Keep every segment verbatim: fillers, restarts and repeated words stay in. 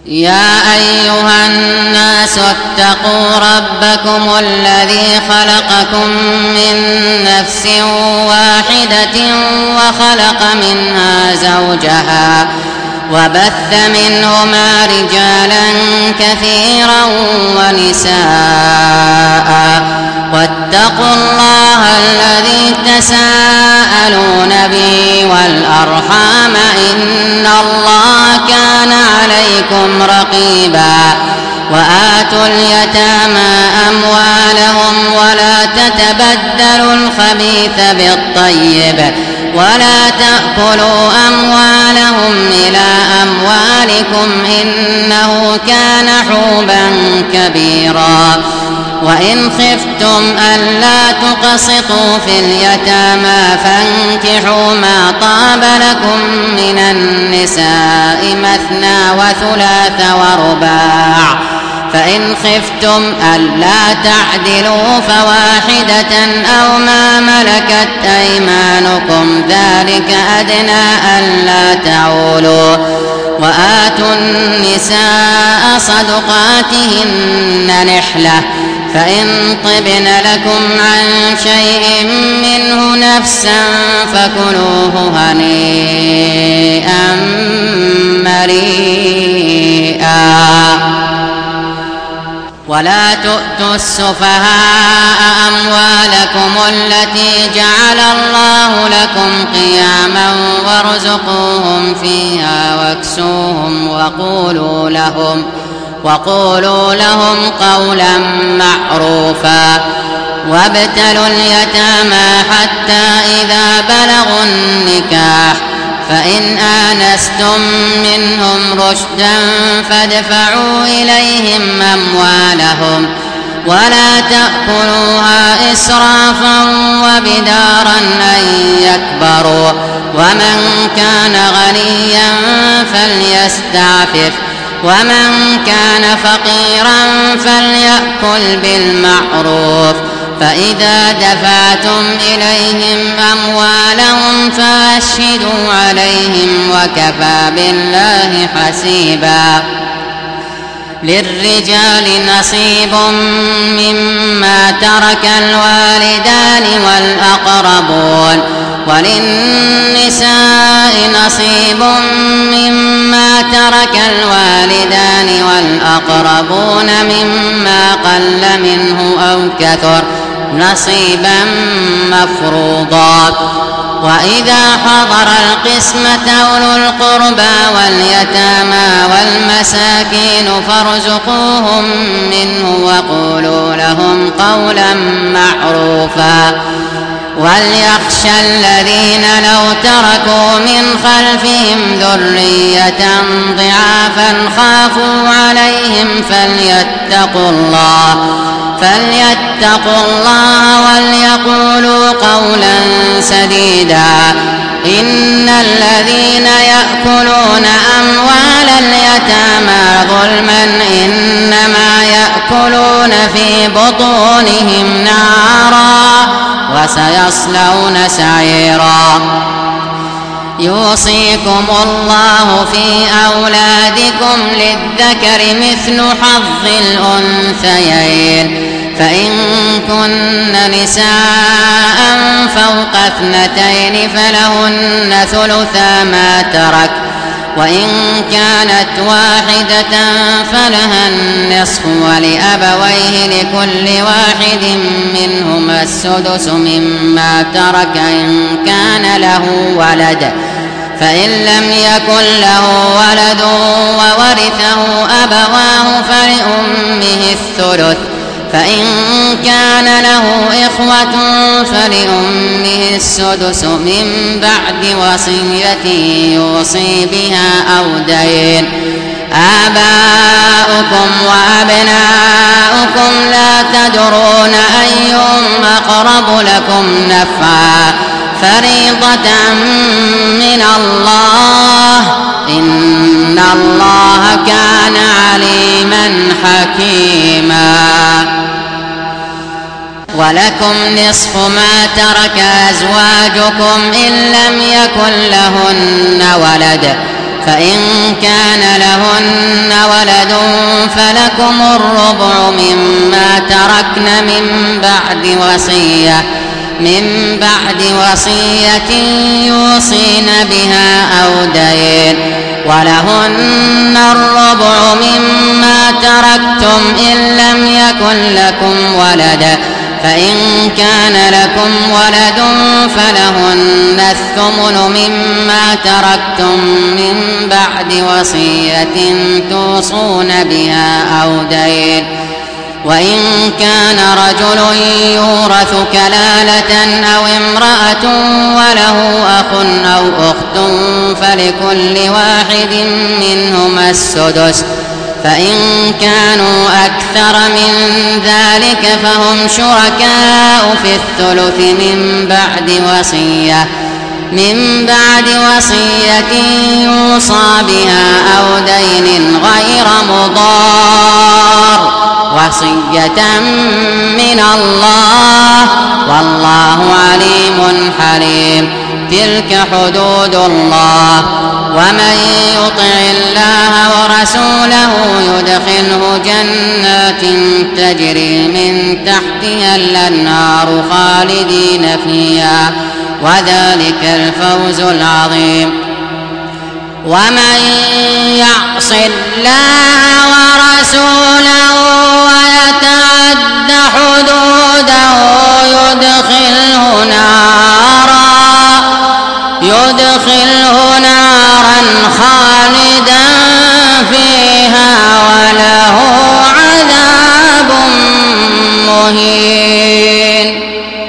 يا أيها الناس اتقوا ربكم الذي خلقكم من نفس واحدة وخلق منها زوجها وبث منهما رجالا كثيرا ونساء واتقوا الله الذي تساءلون به والأرحام إن الله كان عليكم رقيبا وآتوا اليتامى أموالهم ولا تتبدلوا الخبيث بالطيب ولا تأكلوا أموالهم إلى أموالكم إنه كان حوبا كبيرا وإن خفتم ألا تقسطوا في اليتامى فانكحوا ما طاب لكم من النساء مثنى وثلاث ورباع فإن خفتم ألا تعدلوا فواحدة أو ما ملكت أيمانكم ذلك أدنى ألا تعولوا وآتوا النساء صدقاتهن نحلة فإن طبن لكم عن شيء منه نفسا فكلوه هنيئا مريئا ولا تؤتوا السفهاء أموالكم التي جعل الله لكم قياما وارزقوهم فيها واكسوهم وقولوا لهم وقولوا لهم قولا معروفا وابتلوا اليتامى حتى إذا بلغوا النكاح فإن آنستم منهم رشدا فادفعوا إليهم أموالهم ولا تأكلوها إسرافا وبدارا أن يكبروا ومن كان غنيا فليستعفف ومن كان فقيرا فليأكل بالمعروف فإذا دفعتم إليهم أموالهم فأشهدوا عليهم وكفى بالله حسيبا للرجال نصيب مما ترك الوالدان والأقربون وللنساء نصيب مما ترك الوالدان والأقربون مما قل منه أو كثر نصيبا مفروضا وإذا حضر القسمة أولو القربى واليتامى والمساكين فارزقوهم منه وقولوا لهم قولا معروفا وليخشى الذين لو تركوا من خلفهم ذرية ضعافا خافوا عليهم فليتقوا الله فليتقوا الله وليقولوا قولا سديدا إن الذين يأكلون أموال اليتامى ظلما إنما يأكلون في بطونهم نارا وسيصلون سعيرا يوصيكم الله في أولادكم للذكر مثل حظ الأنثيين فإن كن نساء فوق اثنتين فلهن ثلثا ما ترك وإن كانت واحدة فلها النصف ولأبويه لكل واحد منهما السدس مما ترك إن كان له ولد فإن لم يكن له ولد وورثه أبواه فلأمه الثلث فإن كان له إخوة فلأمه السدس من بعد وصية يوصي بها أو دين آباؤكم وأبناؤكم لا تدرون أيهم أقرب لكم نفعا فريضة من الله إن الله كان عليما حكيما ولكم نصف ما ترك أزواجكم إن لم يكن لهن ولد فإن كان لهن ولد فلكم الربع مما تركن من بعد وصية من بعد وصية يوصين بها أو دين ولهن الربع مما تركتم إن لم يكن لكم ولد فإن كان لكم ولد فلهن الثمن مما تركتم من بعد وصية توصون بها أو دين وإن كان رجل يورث كلالة أو امرأة وله أخ أو أخت فلكل واحد منهما السدس فإن كانوا أكثر من ذلك فهم شركاء في الثلث من بعد وصية من بعد وصية يوصى بها أو دين غير مضار وصية من الله والله عليم حليم. تلك حدود الله ومن يطع الله ورسوله يدخله جنات تجري من تحتها الأنهار خالدين فيها وذلك الفوز العظيم. ومن يعص الله ورسوله ويتعد حدوده يدخله نارا يدخله نارا خالدا فيها وله عذاب مهين.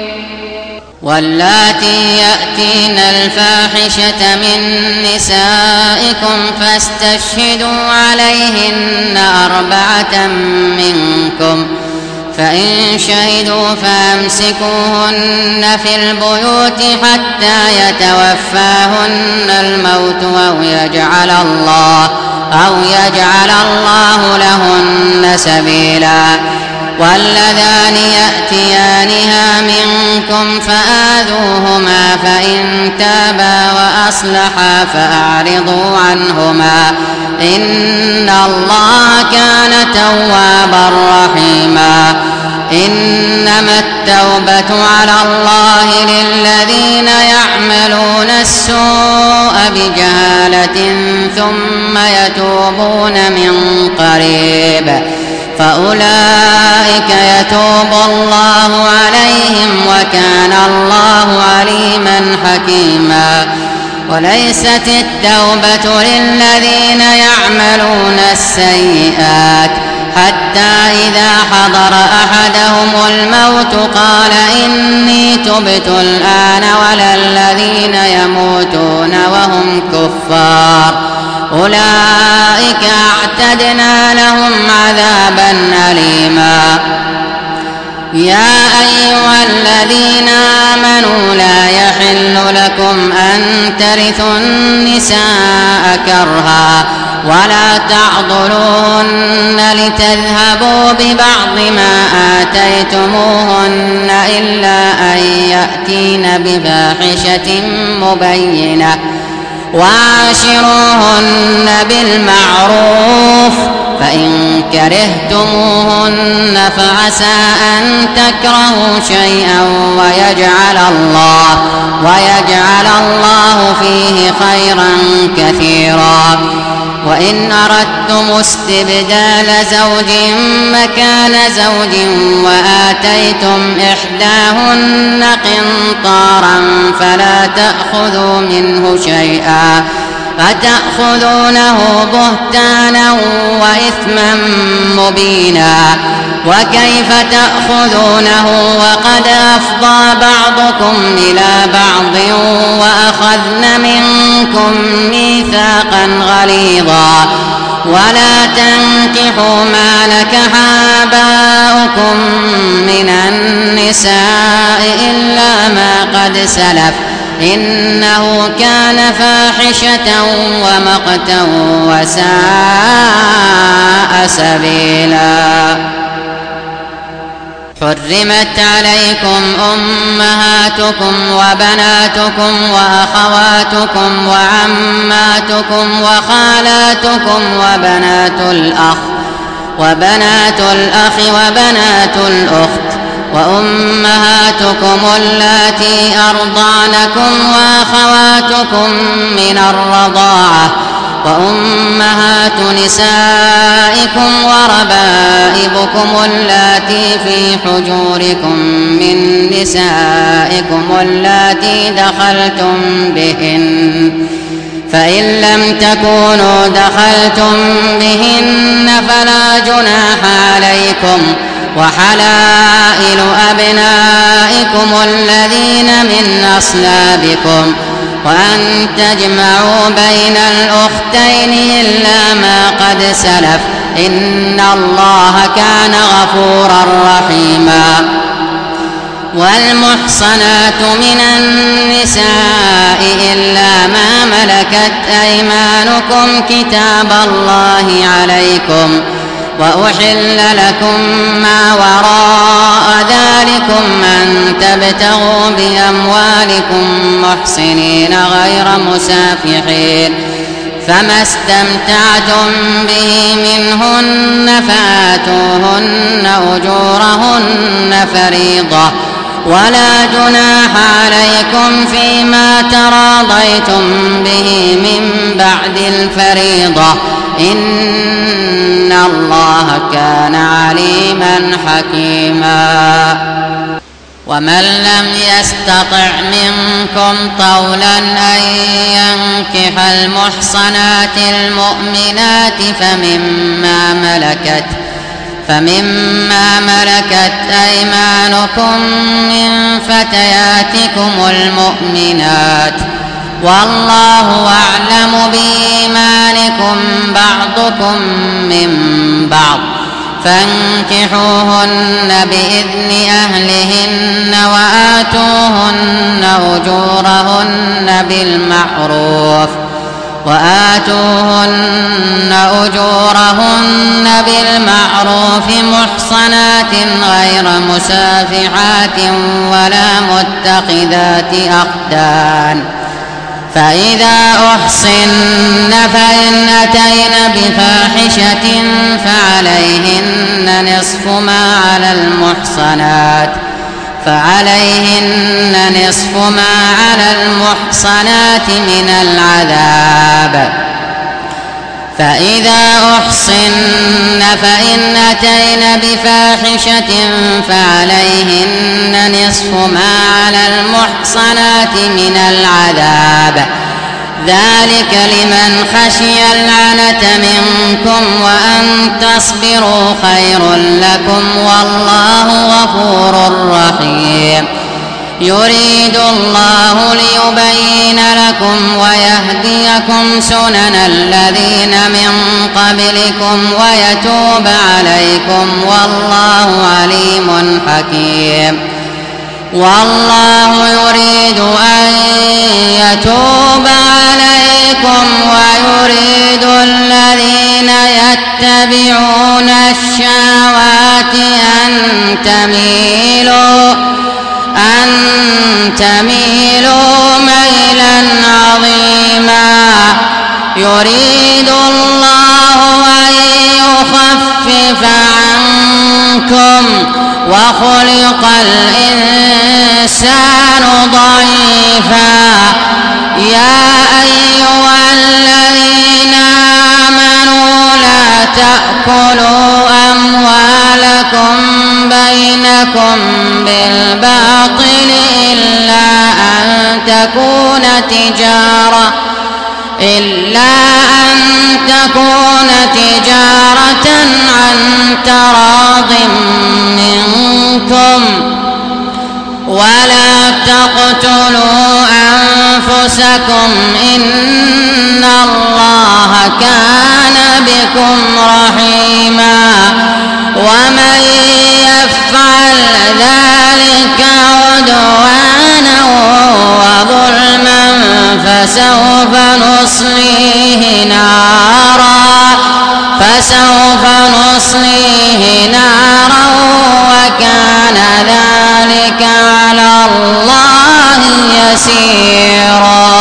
واللاتي يأتين الفاحشة من نسائكم فاستشهدوا عليهن أربعة منكم فإن شهدوا فأمسكوهن في البيوت حتى يتوفاهن الموت أو يجعل الله أو يجعل الله لهن سبيلا. واللذان يأتيانها منكم فآذوهما فإن تابا وأصلحا فأعرضوا عنهما إن الله كان توابا رحيما. إنما التوبة على الله للذين يعملون السوء بجهالة ثم يتوبون من قريب فأولئك يتوب الله عليهم وكان الله عليما حكيما. وليست التوبة للذين يعملون السيئات حتى إذا حضر أحدهم الموت قال إني تبت الآن ولا الذين يموتون وهم كفار أولئك أعتدنا لهم عذابا أليما. يا أيها الذين آمنوا لا يحل لكم أن ترثوا النساء كرها ولا تعضلوهن لتذهبوا ببعض ما آتيتموهن إلا أن يأتين بفاحشة مبينة وعاشروهن بالمعروف فإن كرهتموهن فعسى أن تكرهوا شيئا ويجعل الله ويجعل الله فيه خيرا كثيرا. وإن أردتم استبدال زوج مكان زوج وآتيتم إحداهن قنطارا فلا تأخذوا منه شيئا أتأخذونه بهتانا وإثما مبينا. وكيف تأخذونه وقد أفضى بعضكم إلى بعض وأخذن منكم ميثاقا غليظا. ولا تنكحوا ما نكح آباؤكم من النساء إلا ما قد سلف إنه كان فاحشة ومقتا وساء سبيلا. حرمت عليكم أمهاتكم وبناتكم وأخواتكم وعماتكم وخالاتكم وبنات الأخ وبنات الأخ وبنات الأخت وأمهاتكم اللاتي أرضعنكم وأخواتكم من الرضاعة وأمهات نسائكم وربائبكم اللاتي في حجوركم من نسائكم اللاتي دخلتم بهن فإن لم تكونوا دخلتم بهن فلا جناح عليكم وحلائل أبنائكم الذين من أصلابكم وأن تجمعوا بين الأختين إلا ما قد سلف إن الله كان غفورا رحيما. والمحصنات من النساء إلا ما ملكت أيمانكم كتاب الله عليكم وأحل لكم ما وراء ذلكم أن تبتغوا بأموالكم محسنين غير مسافحين فما استمتعتم به منهن فآتوهن أجورهن فريضة ولا جناح عليكم فيما تراضيتم به من بعد الفريضة إن الله كان عليما حكيما. ومن لم يستطع منكم طولا أن ينكح المحصنات المؤمنات فمما ملكت فمما ملكت أيمانكم من فتياتكم المؤمنات والله أعلم بإيمانكم بعضكم من بعض فانكحوهن بإذن أهلهن وآتوهن أجورهن بالمعروف وآتوهن أجورهن بالمعروف محصنات غير مسافحات ولا متخذات أخدان فإذا أحصن فإن أتين بفاحشة فعليهن نصف ما على المحصنات فعليهن نصف ما على المحصنات من العذاب فإذا أحصن فإن أتين بفاحشة فعليهن نصف ما على المحصنات من العذاب ذلك لمن خشي العنة منكم وأن تصبروا خير لكم والله غفور رحيم. يريد الله ليبين لكم ويهديكم سنن الذين من قبلكم ويتوب عليكم والله عليم حكيم. والله يريد أن يتوب عليكم ويريد الذين يتبعون الشهوات أن تميلوا أن تميلوا ميلا عظيما. يريد الله أن يخفف عنكم وخلق الإنسان ضعيفا. يا أيها الذين آمنوا لا تأكلوا أموالكم بينكم بالباطل إلا أن تكون تجارة إلا أن تكون تجارة عن تراض منكم ولا تقتلوا أنفسكم إن الله كان بكم رحيما. ومن يفعل ذلك عدوانا وظلما فسوف نصليه نارا فسوف نصليه نارا وكان ذلك على الله يسيرا.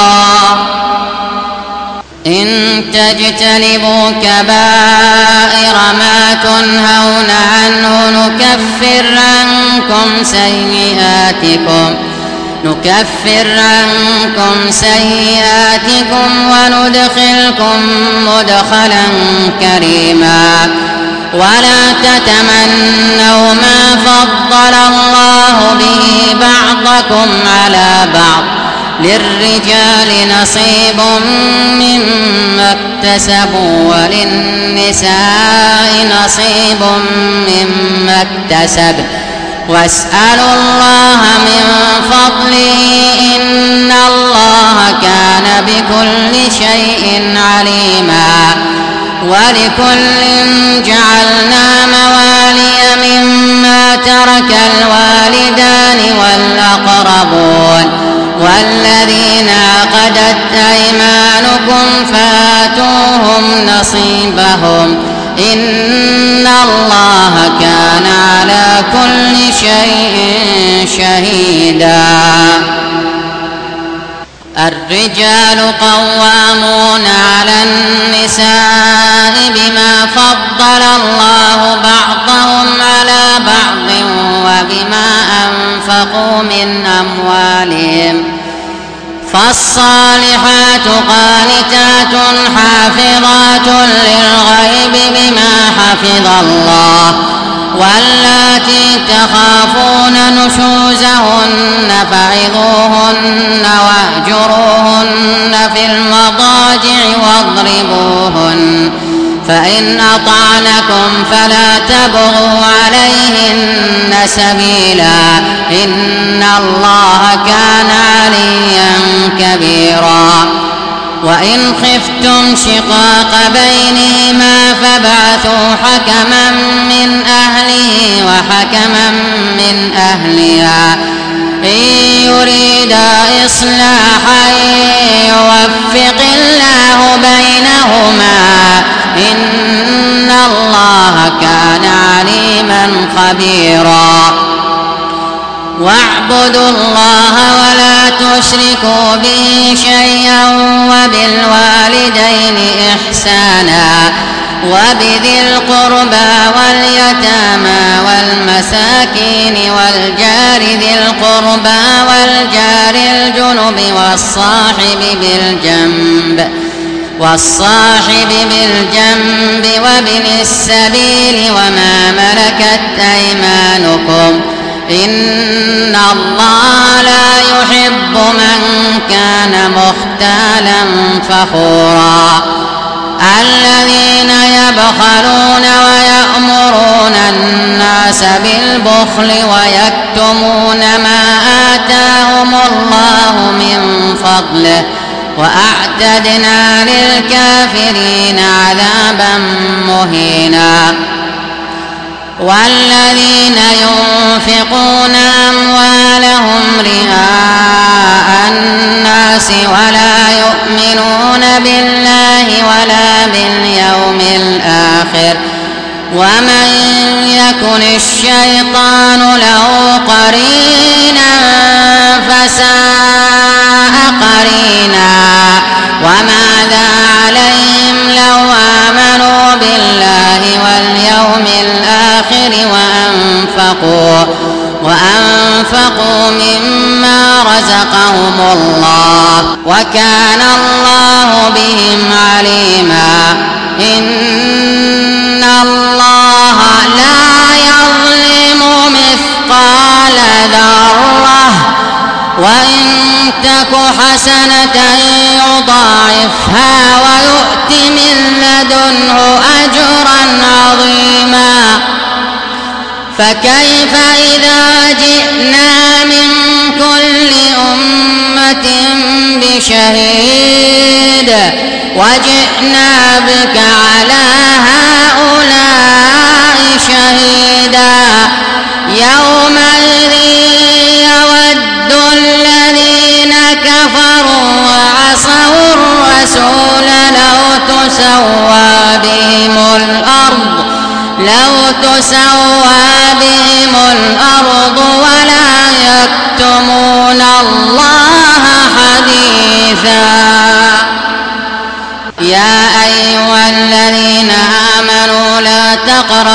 إن تجتنبوا كبائر ما تنهون عنه نكفر عنكم سيئاتكم نكفر عنكم سيئاتكم وندخلكم مدخلا كريما. ولا تتمنوا ما فضل الله به بعضكم على بعض للرجال نصيب مما اكتسبوا وللنساء نصيب مما اكتسب واسألوا الله من فضله إن الله كان بكل شيء عليما. ولكل جعلنا موالي مما ترك الوالدان والأقربون والذين عقدت أيمانكم فآتوهم نصيبهم إن الله كان على كل شيء شهيدا. الرجال قوامون على النساء بما فضل الله بعضهم على بعض وبما أنفقوا من أموالهم فالصالحات قانتات حافظات للغيب بما حفظ الله واللاتي تخافون نشوزهن فعظوهن واهجروهن في المضاجع واضربوهن فإن أطعنكم فلا تبغوا عليهن سبيلا إن الله كان عليا كبيرا. وإن خفتم شقاق بينهما فابعثوا حكما من أهله وحكما من أهلها إن يريدا إصلاحا يوفق الله بينهما إن الله كان عليما خبيرا. واعبدوا الله ولا تشركوا به شيئا وبالوالدين إحسانا وبذي القربى واليتامى والمساكين والجار ذي القربى والجار الجنب والصاحب بالجنب والصاحب بالجنب وابن السبيل وما ملكت أيمانكم إن الله لا يحب من كان مختالا فخورا. الذين يبخلون ويأمرون الناس بالبخل ويكتمون ما آتاهم الله من فضله وأعتدنا للكافرين عذابا مهينا. والذين ينفقون أموالهم رئاء الناس ولا يؤمنون بالله ولا باليوم الآخر ومن يكن الشيطان له قرينا فساء قرينا. وماذا عليهم لو آمنوا بالله واليوم الآخر وأنفقوا وأنفقوا مما رزقهم الله وكان الله بهم عليما. إن الله لا يظلم مثقال ذرة وإن تك حسنة يضاعفها ويؤت من لدنه أجرا عظيما. فكيف إذا جئنا من كل أمة بشهيد وجئنا بك على هؤلاء شهيدا. يومئذ يود الذين كفروا وعصوا الرسول لو تسوى بهم الأرض لو تسوى بهم الأرض ولا يكتمون الله حديثا. يا أيها الذين آمنوا لا تقربوا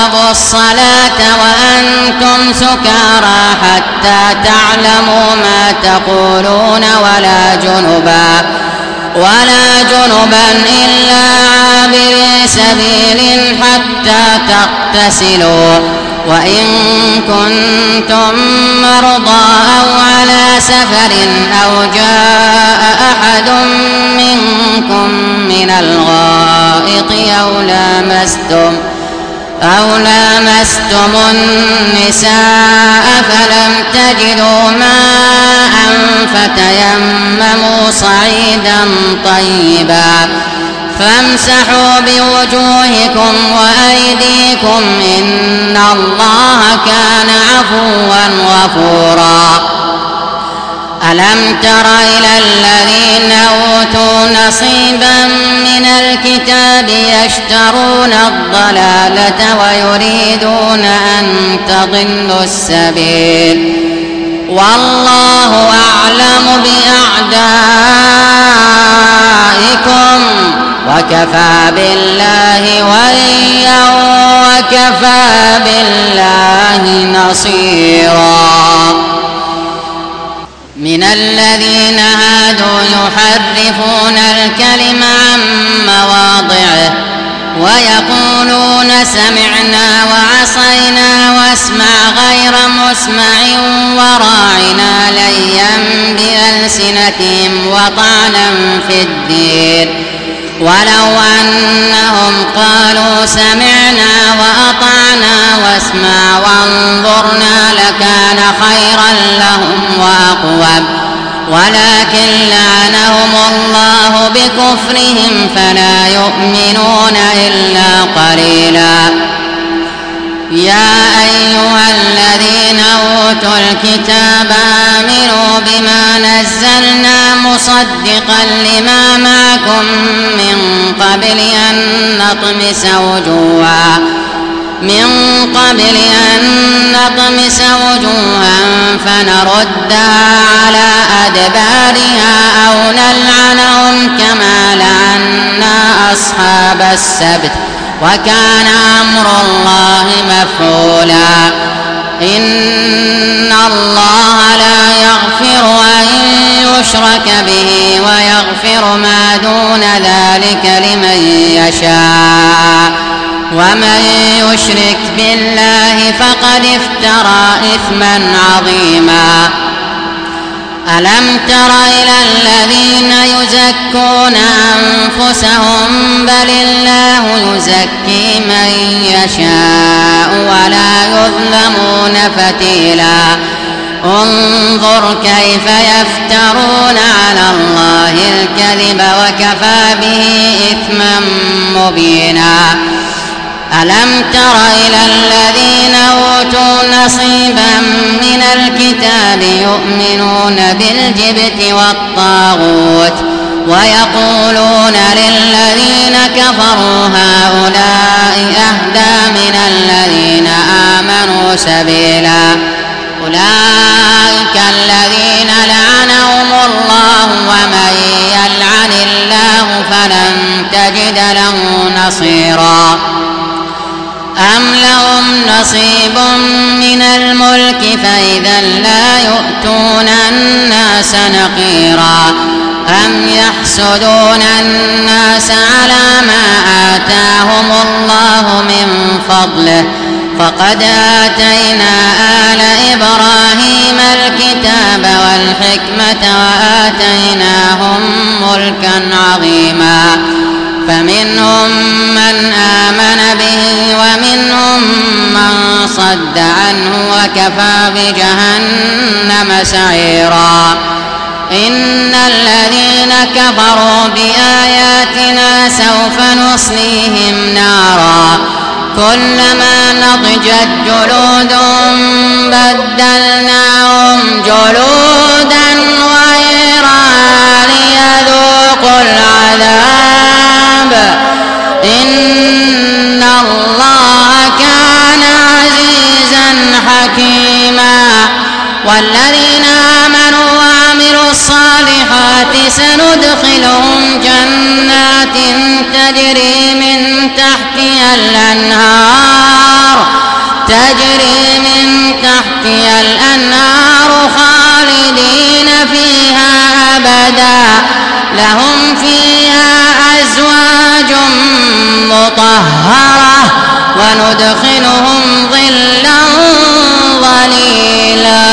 الصلاة وأنتم سكارى حتى تعلموا ما تقولون ولا جنبا ولا جنبا إلا عابري سبيل حتى تغتسلوا وإن كنتم مرضى أو على سفر أو جاء أحد منكم من الغائط أو لامستم أو لامستم النساء فلم تجدوا ماء فتيمموا صعيدا طيبا فامسحوا بوجوهكم وأيديكم إن الله كان عفوا غفورا. ألم تر إلى الذين أوتوا نصيبا من الكتاب يشترون الضلالة ويريدون أن تضلوا السبيل والله أعلم بأعدائكم وكفى بالله وليا وكفى بالله نصيرا. من الذين هادوا يحرفون الكلم عن مواضعه ويقولون سمعنا وعصينا واسمع غير مسمع وراعنا ليا بألسنتهم وطعنا في الدين ولو أنهم قالوا سمعنا وأطعنا واسمع وانظرنا لكان خيرا لهم وأقوم ولكن لعنهم الله بكفرهم فلا يؤمنون إلا قليلا. يا أيها الذين أوتوا الكتاب آمنوا بما نزلنا مصدقا لما معكم من قبل أن نطمس وجوها من قبل أن نطمس وجوها فنردها على أدبارها أو نلعنهم كما لعنا أصحاب السبت وكان أمر الله مفعولا. إن الله لا يغفر أن يشرك به ويغفر ما دون ذلك لمن يشاء ومن يشرك بالله فقد افترى إثما عظيما. ألم تر إلى الذين يزكون أنفسهم بل الله يزكي من يشاء ولا يظلمون فتيلا. انظر كيف يفترون على الله الكذب وكفى به إثما مبينا. ألم تر إلى الذين أوتوا نصيبا من الكتاب يؤمنون بالجبت والطاغوت ويقولون للذين كفروا هؤلاء أهدى من الذين آمنوا سبيلا. أولئك الذين لعنهم الله ومن يلعن الله فلن تجد له نصيرا. أم لهم نصيب من الملك فإذا لا يؤتون الناس نقيرا. أم يحسدون الناس على ما آتاهم الله من فضله فقد آتينا آل إبراهيم الكتاب والحكمة وآتيناهم ملكا عظيما. فمنهم من آمن به ومنهم من صد عنه وكفى بجهنم سعيرا. إن الذين كفروا بآياتنا سوف نصليهم نارا كلما نضجت جلودهم بدلناهم جلودا غيرها ليذوقوا العذاب إن الله كان عزيزا حكيما. والذين آمنوا وعملوا الصالحات سندخلهم جنات تجري من تحتها الأنهار تجري من تحتها الأنهار خالدين فيها أبدا لهم فيها أزواج مطهرة وندخلهم ظلا ظليلا.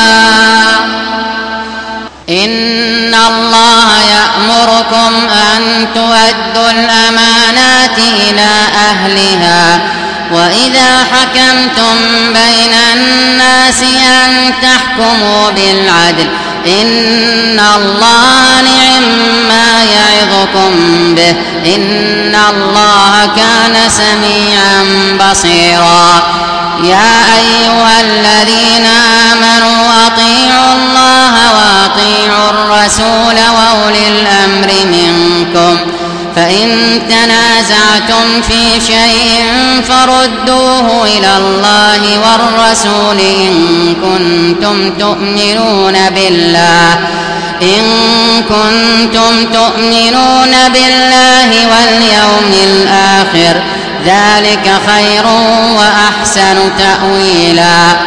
إن الله يأمركم أن تؤدوا الأمانات إلى أهلها وإذا حكمتم بين الناس أن تحكموا بالعدل إن الله نعم ما يعظكم به إن الله كان سميعا بصيرا. يا أيها الذين آمنوا أطيعوا الله وأطيعوا الرسول وأولي الأمر منكم فإن تنازعتم في شيء فردوه إلى الله والرسول إن كنتم تؤمنون بالله إن كنتم تؤمنون بالله واليوم الآخر ذلك خير وأحسن تأويلا.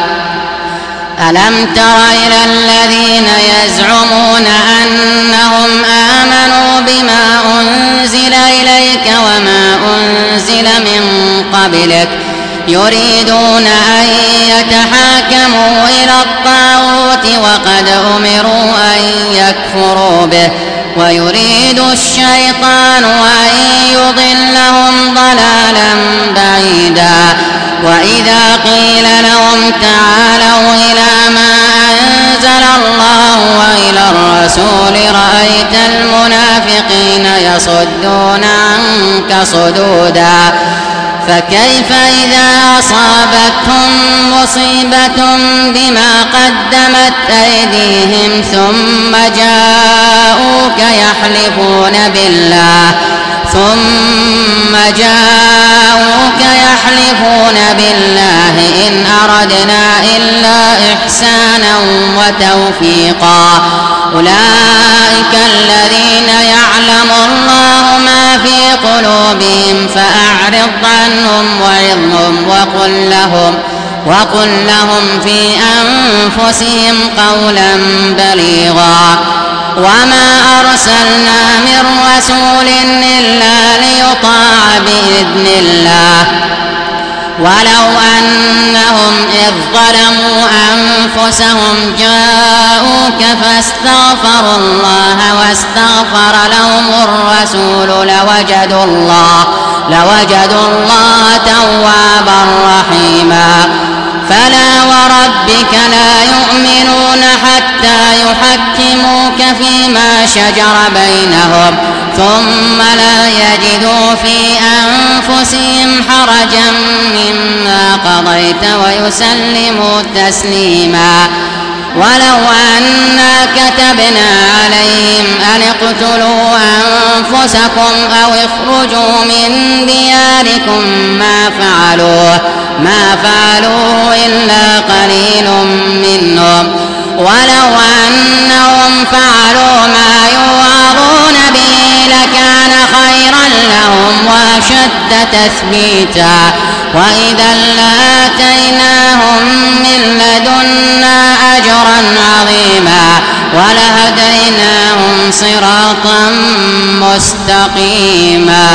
ألم تر إلى الذين يزعمون أنهم آمنوا بما أنزل إليك وما أنزل من قبلك يريدون أن يتحاكموا إلى الطاغوت وقد أمروا أن يكفروا به ويريد الشيطان أن يضلهم ضلالا بعيدا. وإذا قيل لهم تعالوا إلى ما أنزل الله وإلى الرسول رأيت المنافقين يصدون عنك صدودا. فكيف إذا أصابتهم مصيبة بما قدمت أيديهم ثم جاءوك يحلفون بالله ثم جاءوك يحلفون بالله إن أردنا إلا إحسانا وتوفيقا أولئك الذين يعلم الله ما في قلوبهم فأعرض عنهم وعظهم وقل لهم وقل لهم في أنفسهم قولا بليغا. وما أرسلنا من رسول إلا ليطاع بإذن الله ولو أنهم إذ ظلموا أنفسهم جاءوك فاستغفروا الله واستغفر لهم الرسول لوجدوا الله لوجدوا الله توابا رحيما. فلا وربك لا يؤمنون حتى يحكموك فيما شجر بينهم ثم لا يجدوا في أنفسهم حرجا مما قضيت ويسلموا تسليما. ولو أنا كتبنا عليهم أن اقتلوا أنفسكم أو اخرجوا من دياركم ما فعلوه ما فعلوه إلا قليل منهم ولو أنهم فعلوا ما يوعظون به لكان خيرا لهم وأشد تثبيتا وإذا لآتيناهم من لدنا أجرا عظيما ولهديناهم صراطا مستقيما.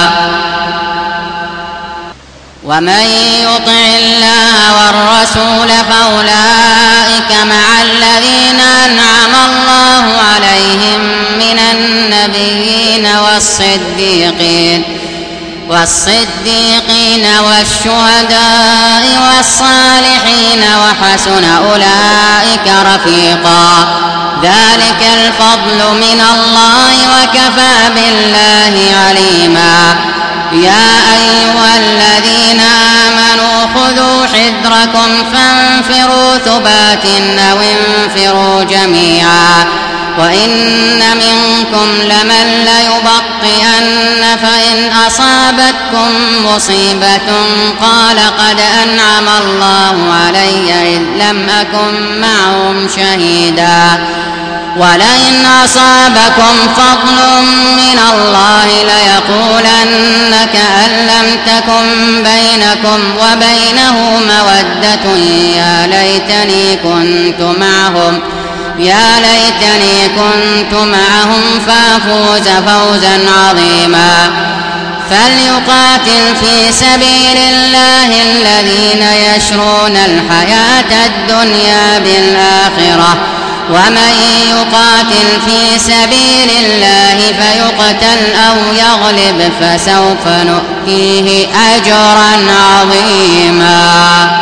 ومن يطع الله والرسول فأولئك مع الذين أنعم الله عليهم من النبيين والصديقين والصديقين والشهداء والصالحين وحسن أولئك رفيقا. ذلك الفضل من الله وكفى بالله عليما. يا أيها الذين آمنوا خذوا حذركم فانفروا ثبات أو انفروا جميعا وإن منكم لمن ليبطئن فإن أصابتكم مصيبة قال قد أنعم الله علي إذ لم أكن معهم شهيدا ولئن أصابكم فضل من الله ليقولن كأن لم تكن بينكم وبينه مودة يا ليتني كنت معهم يا ليتني كنت معهم فأفوز فوزا عظيما. فليقاتل في سبيل الله الذين يشرون الحياة الدنيا بالآخرة، ومن يقاتل في سبيل الله فيقتل أو يغلب فسوف نؤتيه أجرا عظيما.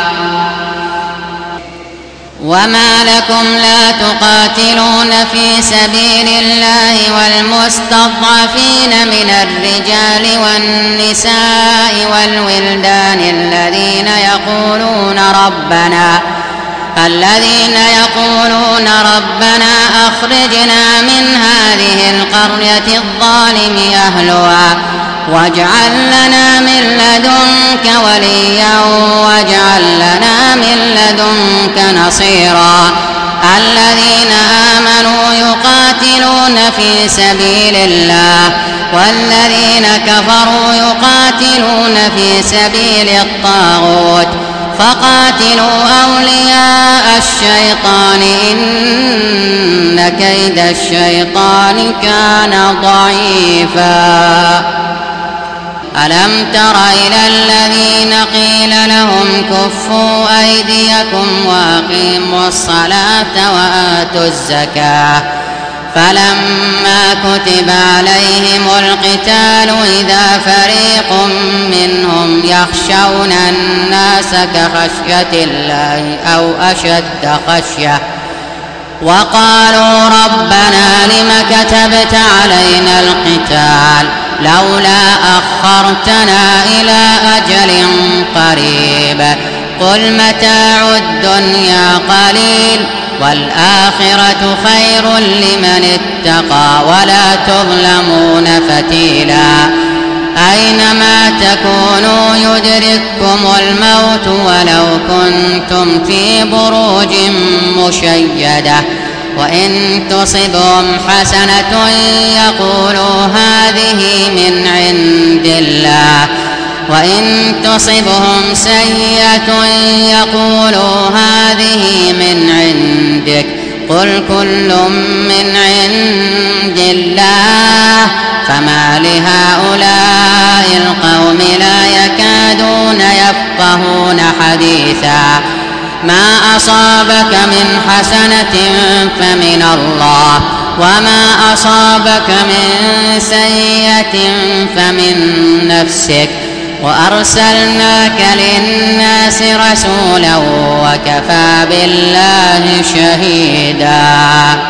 وما لكم لا تقاتلون في سبيل الله والمستضعفين من الرجال والنساء والولدان الذين يقولون ربنا الذين يقولون ربنا أخرجنا من هذه القرية الظالم أهلها واجعل لنا من لدنك وليا واجعل لنا من لدنك نصيرا. الذين آمنوا يقاتلون في سبيل الله والذين كفروا يقاتلون في سبيل الطاغوت فقاتلوا أولياء الشيطان إن كيد الشيطان كان ضعيفا. ألم تر إلى الذين قيل لهم كفوا أيديكم وأقيموا الصلاة وآتوا الزكاة فلما كتب عليهم القتال إذا فريق منهم يخشون الناس كخشية الله أو أشد خشية وقالوا ربنا لم كتبت علينا القتال لولا أخرتنا إلى أجل قريب قل متاع الدنيا قليل والآخرة خير لمن اتقى ولا تظلمون فتيلا. أينما تكونوا يدرككم الموت ولو كنتم في بروج مشيدة وإن تصبهم حسنة يقولوا هذه من عند الله وإن تصبهم سيئة يقولوا هذه من عندك قل كل من عند الله فما لهؤلاء القوم لا يكادون يفقهون حديثا. ما أصابك من حسنة فمن الله وما أصابك من سيئة فمن نفسك وأرسلناك للناس رسولا وكفى بالله شهيدا.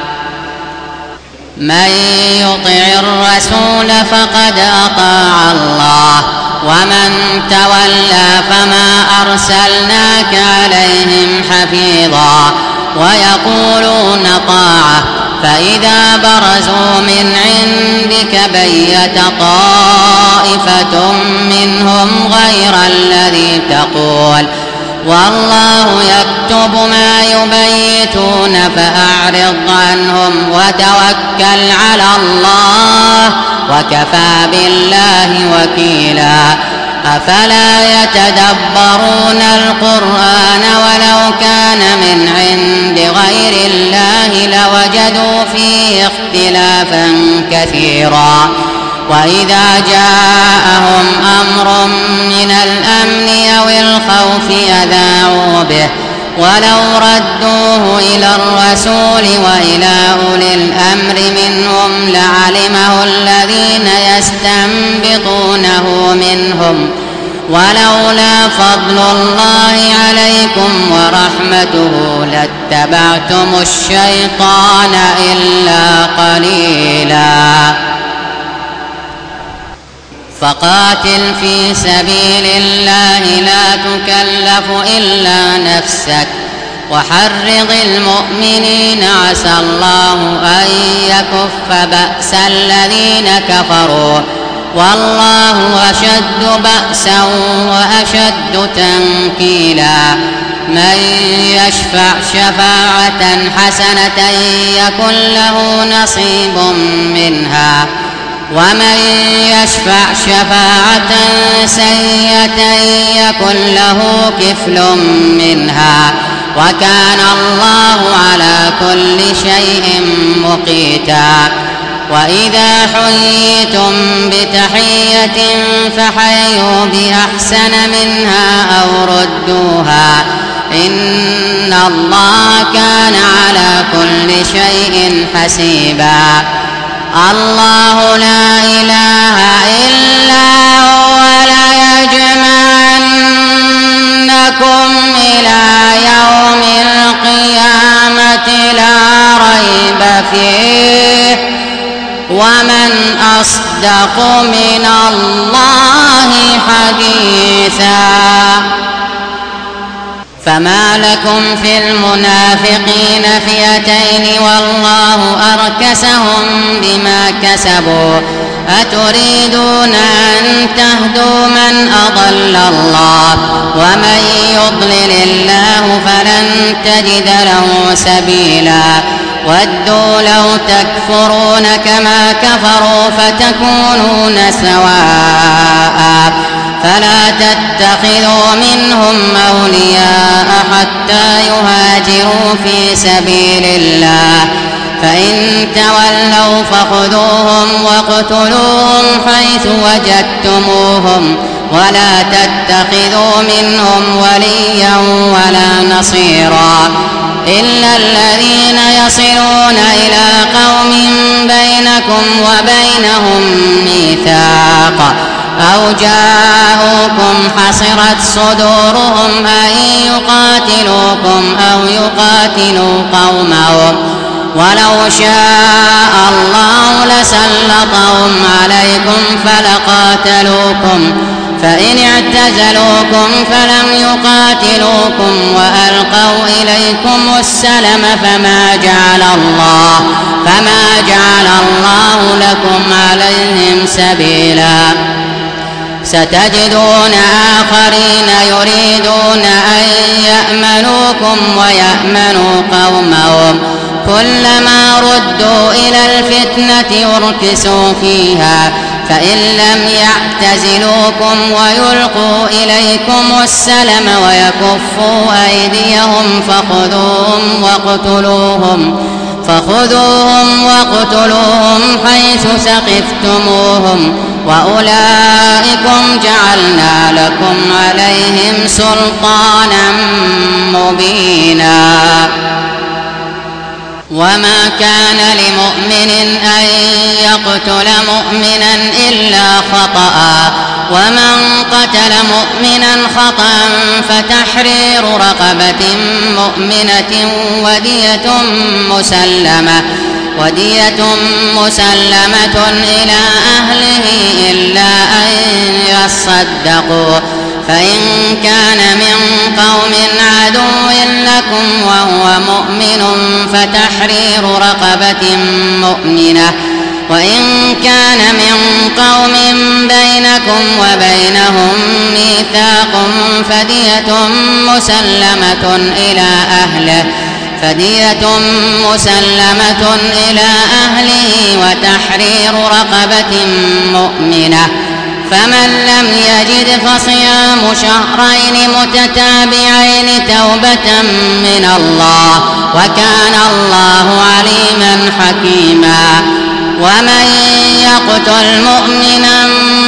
من يطع الرسول فقد أطاع الله ومن تولى فما أرسلناك عليهم حفيظا ويقولون طاعة فإذا برزوا من عندك بيت طائفة منهم غير الذي تقول والله يكتب ما يبيتون فأعرض عنهم وتوكل على الله وكفى بالله وكيلا. أفلا يتدبرون القرآن ولو كان من عند غير الله لوجدوا فيه اختلافا كثيرا. وإذا جاءهم أمر من الأمن أو الخوف أذاعوا به ولو ردوه إلى الرسول وإلى أولي الأمر منهم لعلمه الذين يستنبطونه منهم ولولا فضل الله عليكم ورحمته لاتبعتم الشيطان إلا قليلا. فقاتل في سبيل الله لا تكلف إلا نفسك وحرض المؤمنين عسى الله أن يكف بأس الذين كفروا والله أشد بأسا وأشد تنكيلا. من يشفع شفاعة حسنة يكن له نصيب منها ومن يشفع شفاعة سيئة يكن له كفل منها وكان الله على كل شيء مقيتا. وإذا حييتم بتحية فحيوا بأحسن منها أو ردوها إن الله كان على كل شيء حسيبا. الله لا إله إلا هو ليجمعنكم إلى يوم القيامة لا ريب فيه ومن أصدق من الله حديثا. فما لكم في المنافقين فئتين والله أركسهم بما كسبوا أتريدون أن تهدوا من أضل الله ومن يضلل الله فلن تجد له سبيلا. ودوا لو تكفرون كما كفروا فتكونون سواء فلا تتخذوا منهم أولياء حتى يهاجروا في سبيل الله فإن تولوا فخذوهم واقتلوهم حيث وجدتموهم ولا تتخذوا منهم وليا ولا نصيرا إلا الذين يصلون إلى قوم بينكم وبينهم ميثاق أو جاءوكم حصرت صدورهم أن يقاتلوكم أو يقاتلوا قومهم ولو شاء الله لسلطهم عليكم فلقاتلوكم فإن اعتزلوكم فلم يقاتلوكم وألقوا إليكم السلم فما جعل الله فما جعل الله لكم عليهم سبيلا. ستجدون آخرين يريدون أن يأمنوكم ويأمنوا قومهم كلما ردوا إلى الفتنة أركسوا فيها فإن لم يعتزلوكم ويلقوا إليكم السلم ويكفوا أيديهم فخذوهم واقتلوهم فخذوهم واقتلوهم حيث ثقفتموهم وأولئكم جعلنا لكم عليهم سلطانا مبينا. وما كان لمؤمن أن يقتل مؤمنا إلا خطأ ومن قتل مؤمنا خطأ فتحرير رقبة مؤمنة ودية مسلمة ودية مسلمة إلى أهله إلا أن يصدقوا فإن كان من قوم عدو لكم وهو مؤمن فتحرير رقبة مؤمنة وإن كان من قوم بينكم وبينهم ميثاق فدية مسلمة إلى أهله فدية مسلمة إلى أهله وتحرير رقبة مؤمنة فمن لم يجد فصيام شهرين متتابعين توبة من الله وكان الله عليما حكيما. ومن يقتل مؤمنا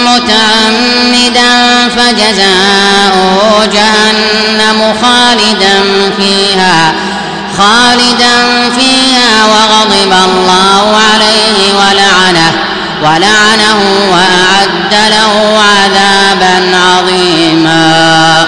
متعمدا فجزاؤه جهنم خالدا فيها خالدا فيها وغضب الله عليه ولعنه ولعنه وأعد له عذابا عظيما.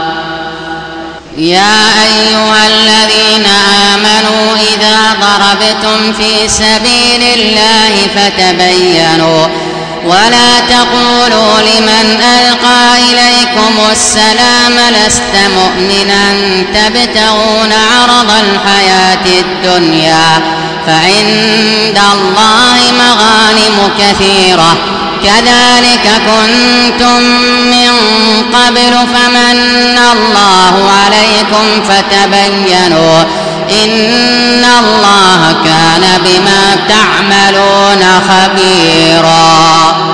يا أيها الذين آمنوا إذا ضربتم في سبيل الله فتبينوا ولا تقولوا لمن ألقى إليكم السلام لست مؤمنا تبتغون عرض الحياة الدنيا فعند الله مغانم كثيرة كذلك كنتم من قبل فمن الله عليكم فتبينوا إن الله كان بما تعملون خبيرا.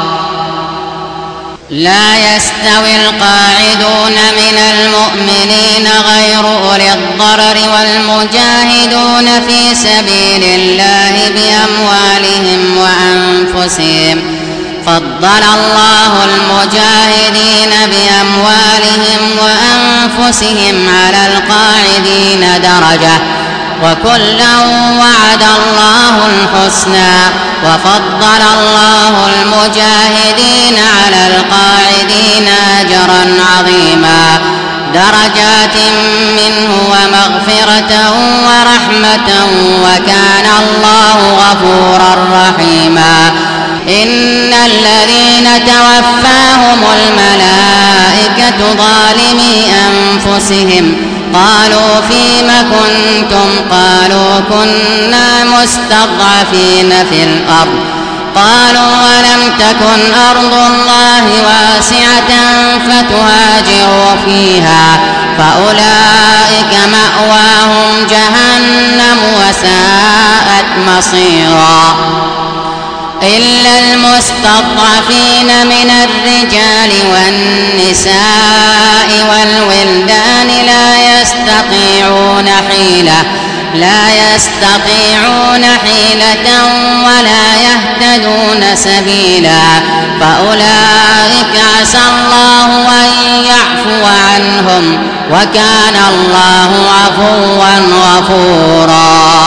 لا يستوي القاعدون من المؤمنين غير أولي الضرر والمجاهدون في سبيل الله بأموالهم وأنفسهم. فضل الله المجاهدين بأموالهم وأنفسهم على القاعدين درجة وكلا وعد الله الحسنى وفضل الله المجاهدين على القاعدين أجرا عظيما درجات منه ومغفرة ورحمة وكان الله غفورا رحيما. إن الذين توفاهم الملائكة ظالمي أنفسهم قالوا فيم كنتم قالوا كنا مستضعفين في الأرض قالوا ولم تكن أرض الله واسعة فتهاجروا فيها فأولئك مأواهم جهنم وساءت مصيرا. إلا المستضعفين من الرجال والنساء والولدان لا يستطيعون حيلة لا يستطيعون حيلة ولا يهتدون سبيلا فأولئك عسى الله أن يعفو عنهم وكان الله عفوا غفورا.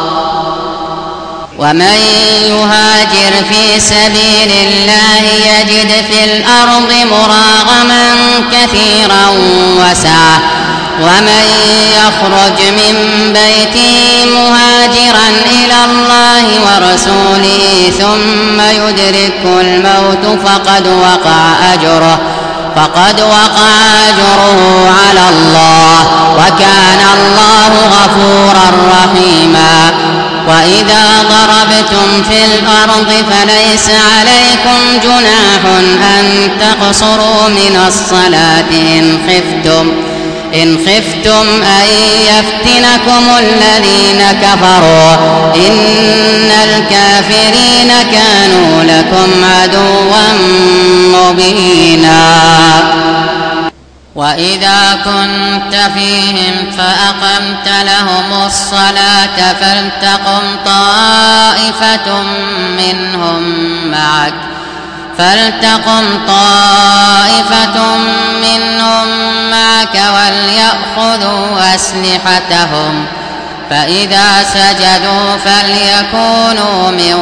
ومن يهاجر في سبيل الله يجد في الأرض مراغما كثيرا وسعة ومن يخرج من بيته مهاجرا إلى الله ورسوله ثم يدركه الموت فقد وقع أجره فقد وقع أجره على الله وكان الله غفورا رحيما. وإذا ضربتم في الأرض فليس عليكم جناح أن تقصروا من الصلاة إن خفتم إن خفتم أن يفتنكم الذين كفروا إن الكافرين كانوا لكم عدوا مبينا. وإذا كنت فيهم فأقمت لهم الصلاة فلتقم طائفة منهم معك فلتقم طائفة منهم معك وليأخذوا أسلحتهم فإذا سجدوا فليكونوا من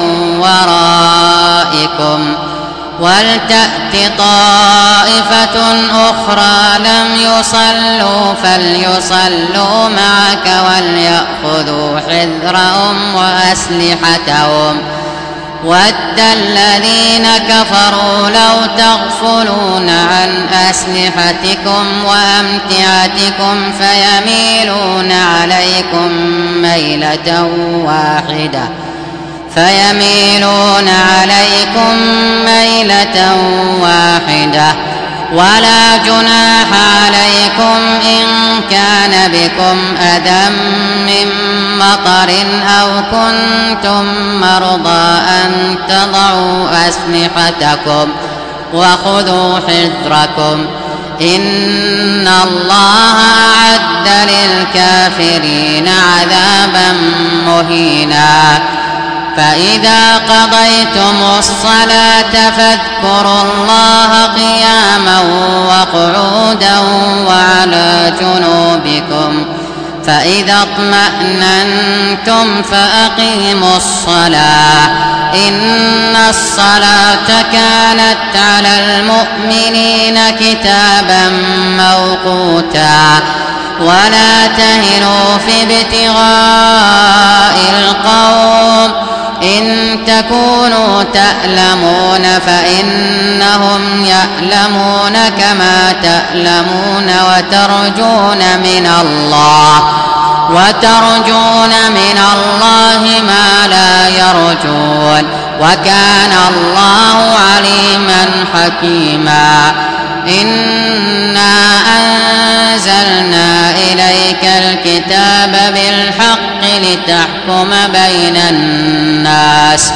ورائكم ولتأت طائفة أخرى لم يصلوا فليصلوا معك وليأخذوا حذرهم وأسلحتهم ود الذين كفروا لو تغفلون عن أسلحتكم وأمتعتكم فيميلون عليكم ميلة واحدة فيميلون عليكم ميلة واحدة ولا جناح عليكم إن كان بكم أذى من مطر أو كنتم مرضى أن تضعوا أسلحتكم وخذوا حذركم إن الله أعد للكافرين عذابا مهينا. فإذا قضيتم الصلاة فاذكروا الله قياما وقعودا وعلى جنوبكم فإذا اطمأننتم فأقيموا الصلاة إن الصلاة كانت على المؤمنين كتابا موقوتا. ولا تهنوا في ابتغاء القوم إن تكونوا تألمون فإنهم يألمون كما تألمون وترجون من الله وترجون من الله ما لا يرجون وكان الله عليما حكيما. إنا أنزلنا إليك الكتاب بالحق لتحكم بين الناس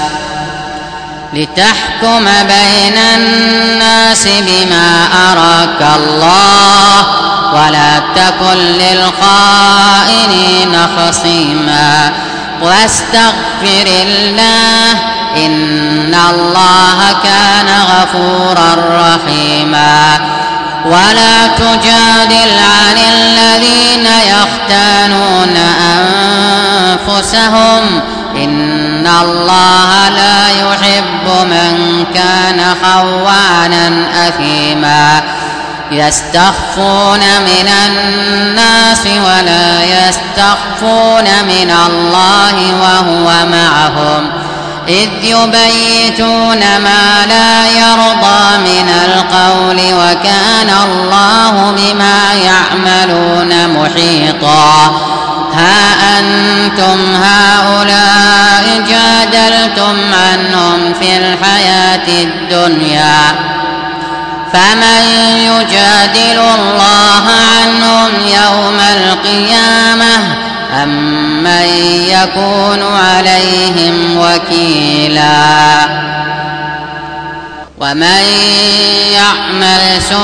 لتحكم بين الناس بما أراك الله ولا تكن للخائنين خصيما واستغفر الله إن الله كان غفورا رحيما. ولا تجادل عن الذين يختانون أنفسهم إن الله لا يحب من كان خوانا أثيما. يستخفون من الناس ولا يستخفون من الله وهو معهم إذ يبيتون ما لا يرضى من القول وكان الله بما يعملون محيطا. ها أنتم هؤلاء جادلتم عنهم في الحياة الدنيا فمن يجادل الله عنهم يوم القيامة أم من يكون عليهم وكيلا. ومن يعمل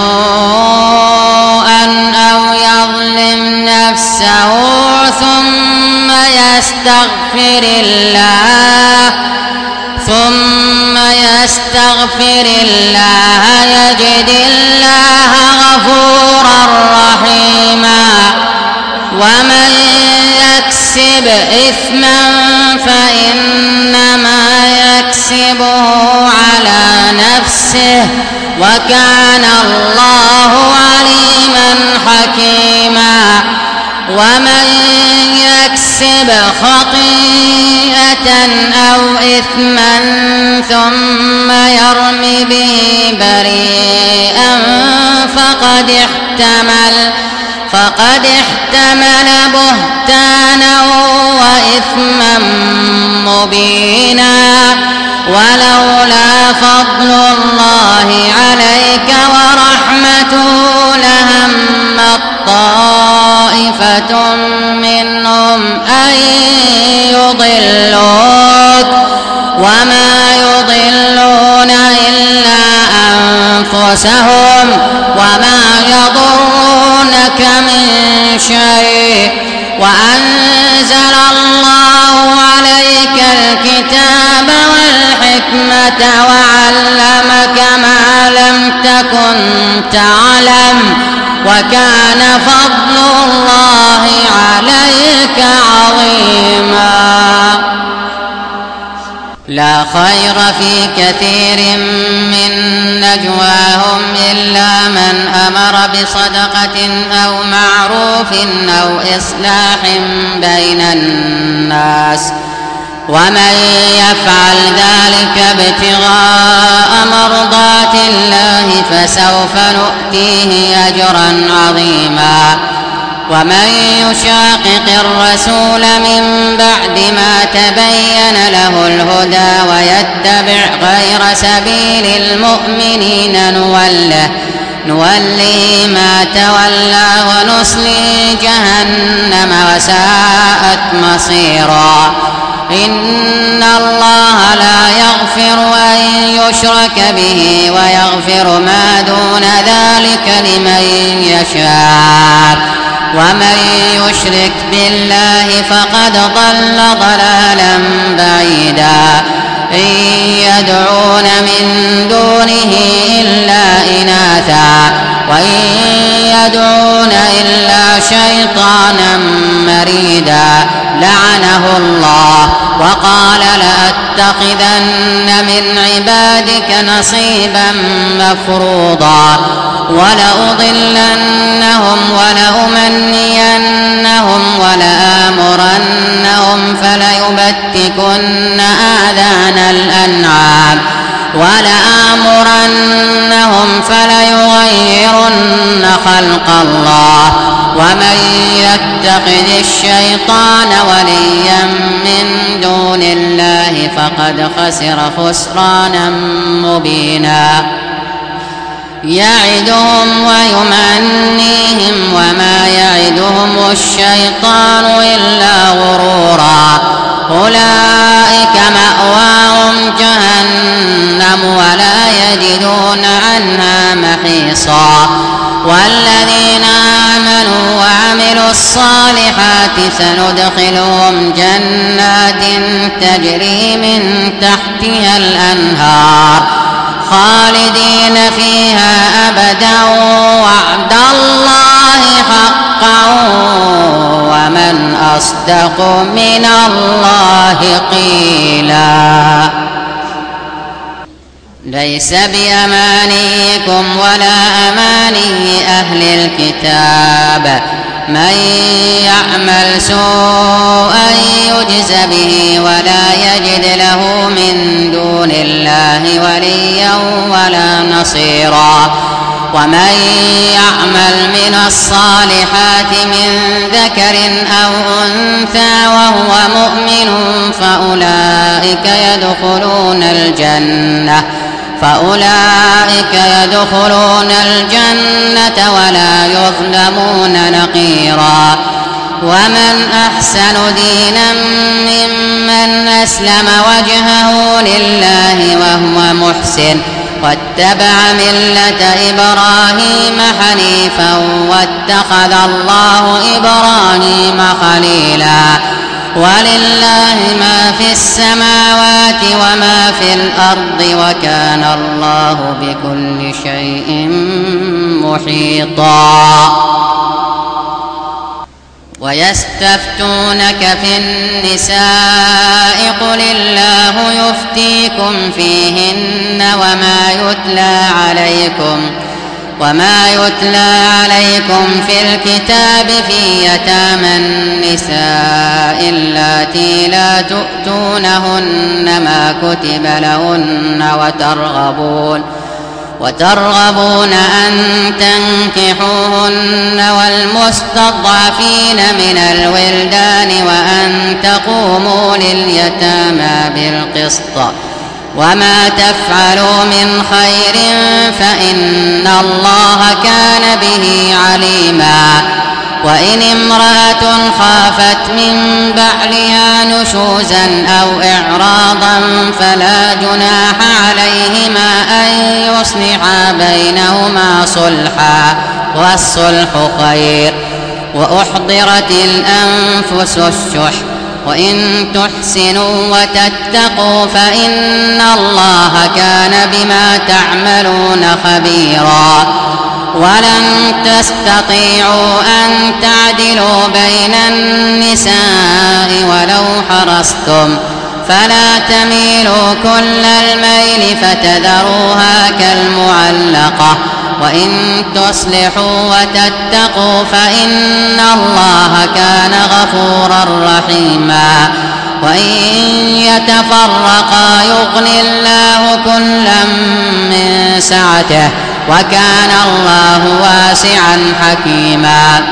سوءا أو يظلم نفسه ثم يستغفر الله ثم يستغفر الله يجد الله غفورا رحيما. ومن يكسب إثما فإنما يكسبه على نفسه وكان الله عليما حكيما. ومن يكسب خطيئة أو إثما ثم يرم به بريئا فقد احتمل فقد احتمل بهتانا وإثما مبينا. ولولا فضل الله عليك ورحمته لهمت طائفة منهم أن يضلوك وما يضلون إلا أنفسهم وما يضرونك من شيء. وأنزل الله عليك الكتاب والحكمة وعلمك ما لم تكن تعلم وكان فضل الله عليك عظيما. لا خير في كثير من نجواهم إلا من أمر بصدقة أو معروف أو إصلاح بين الناس ومن يفعل ذلك ابتغاء مرضات الله فسوف نؤتيه أجرا عظيما. ومن يشاقق الرسول من بعد ما تبين له الهدى ويتبع غير سبيل المؤمنين نوله نوليه ما تولى ونصلي جهنم وساءت مصيرا. إن الله لا يغفر أن يشرك به ويغفر ما دون ذلك لمن يشاء ومن يشرك بالله فقد ضل ضلالا بعيدا. إن يدعون من دونه إلا إناثا وإن يدعون إلا شيطانا مريدا لعنه الله وقال لأتخذن من عبادك نصيبا مفروضا ولأضلنهم ولأمنينهم ولآمرنهم فليبتكن آذان الأنعام ولآمرنهم فليغيرن خلق الله ومن يتخذ الشيطان وليا من دون الله فقد خسر خسرانا مبينا يعدهم ويمنيهم وما يعدهم الشيطان إلا غرورا أولئك مأواهم جهنم ولا يجدون عنها محيصا والذين آمنوا وعملوا الصالحات سندخلهم جنات تجري من تحتها الأنهار خالدين فيها أبدا وعد الله حقا ومن أصدق من الله قيلا ليس بأمانيكم ولا أماني أهل الكتاب من يعمل سوءا يجز به ولا يجد له من دون الله وليا ولا نصيرا ومن يعمل من الصالحات من ذكر أو أنثى وهو مؤمن فأولئك يدخلون الجنة فأولئك يدخلون الجنة ولا يظلمون نقيرا ومن أحسن دينا ممن أسلم وجهه لله وهو محسن واتبع ملة إبراهيم حنيفا واتخذ الله إبراهيم خليلا ولله ما في السماوات وما في الأرض وكان الله بكل شيء محيطا ويستفتونك في النساء قل الله يفتيكم فيهن وما يتلى عليكم وما يتلى عليكم في الكتاب في يتامى النساء اللاتي لا تؤتونهن ما كتب لهن وترغبون وترغبون أن تنكحوهن والمستضعفين من الولدان وأن تقوموا لليتامى بالقسط وما تفعلوا من خير فإن الله كان به عليما وإن امرأة خافت من بعلها نشوزا أو إعراضا فلا جناح عليهما أن يصلحا بينهما صلحا والصلح خير وأحضرت الأنفس الشح وإن تحسنوا وتتقوا فإن الله كان بما تعملون خبيرا ولن تستطيعوا أن تعدلوا بين النساء ولو حرصتم فلا تميلوا كل الميل فتذروها كالمعلقة وإن تصلحوا وتتقوا فإن الله كان غفورا رحيما وإن يتفرقا يغني الله كلا من سعته وكان الله واسعا حكيما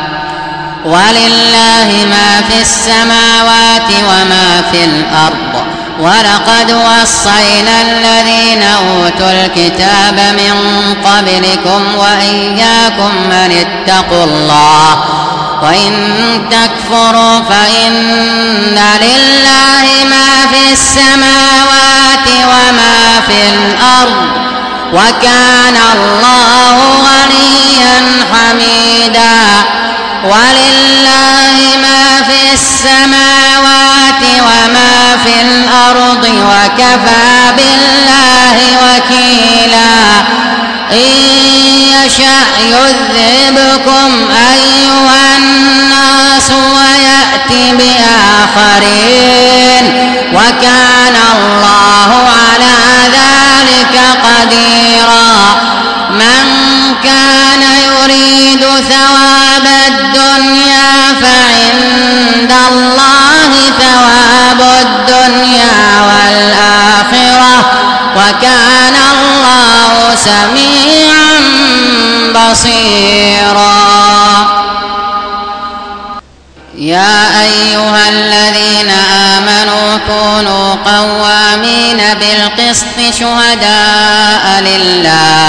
ولله ما في السماوات وما في الأرض ولقد وصينا الذين أوتوا الكتاب من قبلكم وإياكم أن اتقوا الله وإن تكفروا فإن لله ما في السماوات وما في الأرض وكان الله غنيا حميدا ولله ما في السماوات وما في الأرض وكفى بالله وكيلا إن يشأ يذهبكم أيها الناس ويأتي بآخرين وكان الله على ذلك قديرا من كان يريد ثواب الدنيا فعند الله ثواب الدنيا والآخرة وكان الله سميعا بصيرا. أيها الذين آمنوا كونوا قوامين بالقسط شهداء لله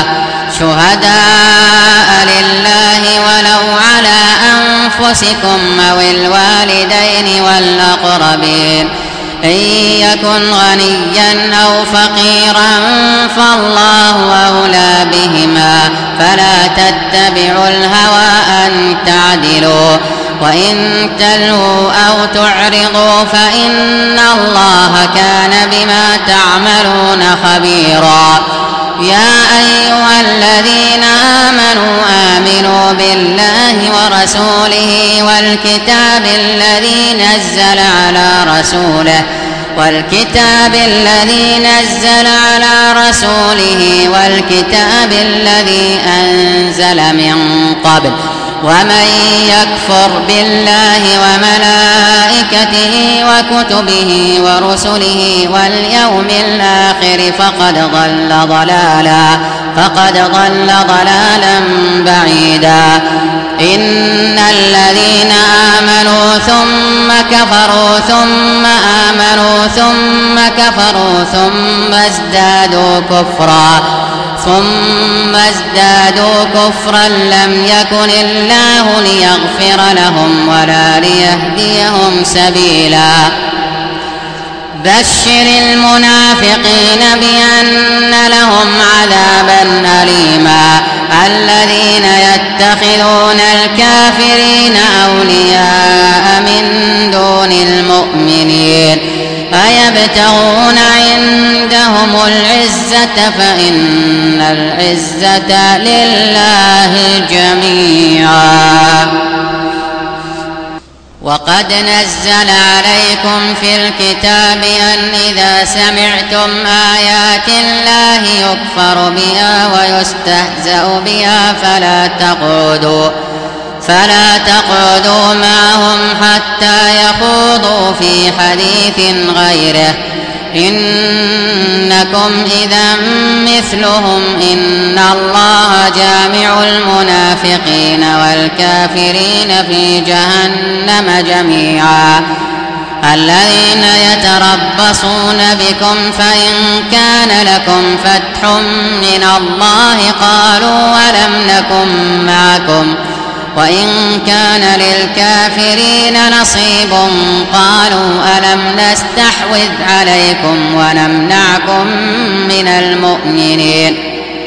شهداء لله ولو على أنفسكم أو الوالدين والأقربين إن يكن غنيا أو فقيرا فالله أولى بهما فلا تتبعوا الهوى أن تعدلوا وإن تلووا أو تعرضوا فإن الله كان بما تعملون خبيرا. يا أيها الذين آمنوا آمنوا بالله ورسوله والكتاب الذي نزل على رسوله والكتاب الذي نزل على رسوله والكتاب الذي أنزل من قبل ومن يكفر بالله وملائكته وكتبه ورسله واليوم الآخر فقد ضل ضلالا فقد ضل ضلالا بعيدا. إن الذين آمنوا ثم كفروا ثم آمنوا ثم كفروا ثم ازدادوا كفرا ثم ازدادوا كفرا لم يكن الله ليغفر لهم ولا ليهديهم سبيلا. بشر المنافقين بأن لهم عذابا أليما الذين يتخذون الكافرين أولياء من دون المؤمنين أيبتغون عندهم العزة فإن العزة لله جميعا. وقد نزل عليكم في الكتاب أن إذا سمعتم آيات الله يكفر بها ويستهزأ بها فلا تقعدوا فلا تقعدوا معهم حتى يخوضوا في حديث غيره إنكم إذا مثلهم إن الله جامع المنافقين والكافرين في جهنم جميعا. الذين يتربصون بكم فإن كان لكم فتح من الله قالوا ولم نكن معكم وإن كان للكافرين نصيب قالوا ألم نستحوذ عليكم ونمنعكم من المؤمنين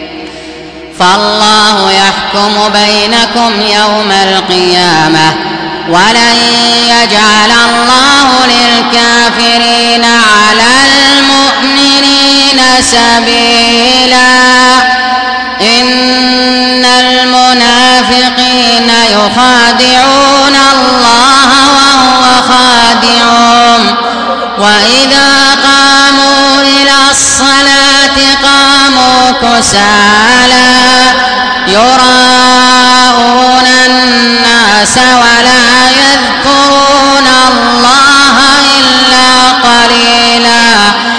فالله يحكم بينكم يوم القيامة ولن يجعل الله للكافرين على المؤمنين سبيلا. إن المنافقين يخادعون الله وهو خادعهم وإذا قاموا إلى الصلاة قاموا كسالى يراءون الناس ولا يذكرون الله إلا قليلا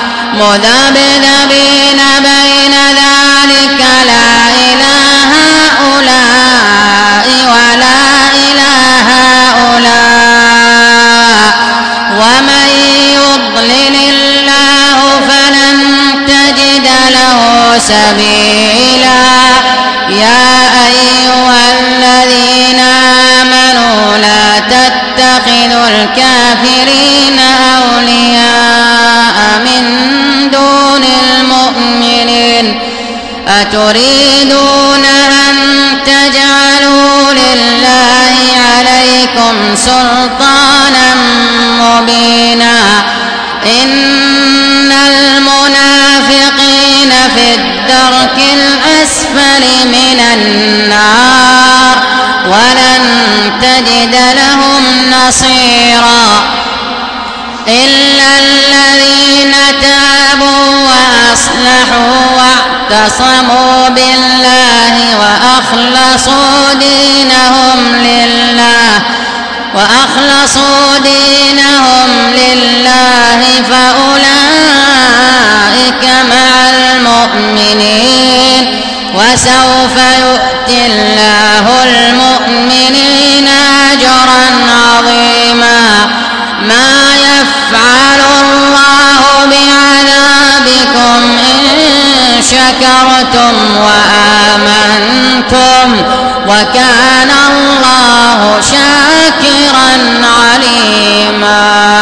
مذبذبين بين ذلك لا إله هؤلاء ولا إله هؤلاء ومن يضلل الله فلن تجد له سبيلا. يا أيها الذين آمنوا لا تتخذوا الكافرين أولياء من دون المؤمنين أتريدون أن تجعلوا لله عليكم سلطانا مبينا. إن المنافقين في الدرك الأسفل من النار ولن تجد لهم نصيرا. إلا الذين تابوا وأصلحوا واعتصموا بالله وأخلصوا دينهم لله وأخلصوا دينهم لله فأولئك مع المؤمنين وسوف يؤتي الله المؤمنين أجرا عظيما. لهم وكان الله شاكرا عليما.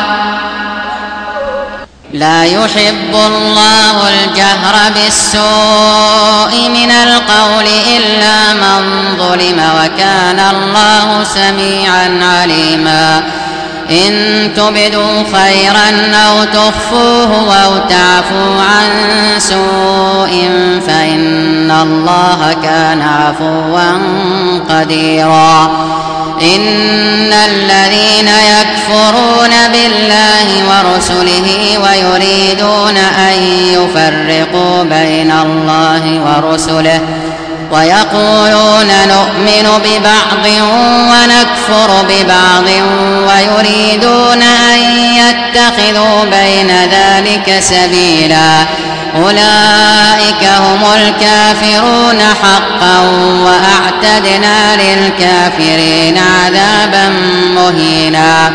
لا يحب الله الجهر بالسوء من القول إلا من ظلم وكان الله سميعا عليما. إن تبدوا خيرا أو تخفوه أو تعفوا عن سوء فإن الله كان عفوا قديرا. إن الذين يكفرون بالله ورسله ويريدون أن يفرقوا بين الله ورسله ويقولون نؤمن ببعض ونكفر ببعض ويريدون أن يتخذوا بين ذلك سبيلا أولئك هم الكافرون حقا وأعتدنا للكافرين عذابا مهينا.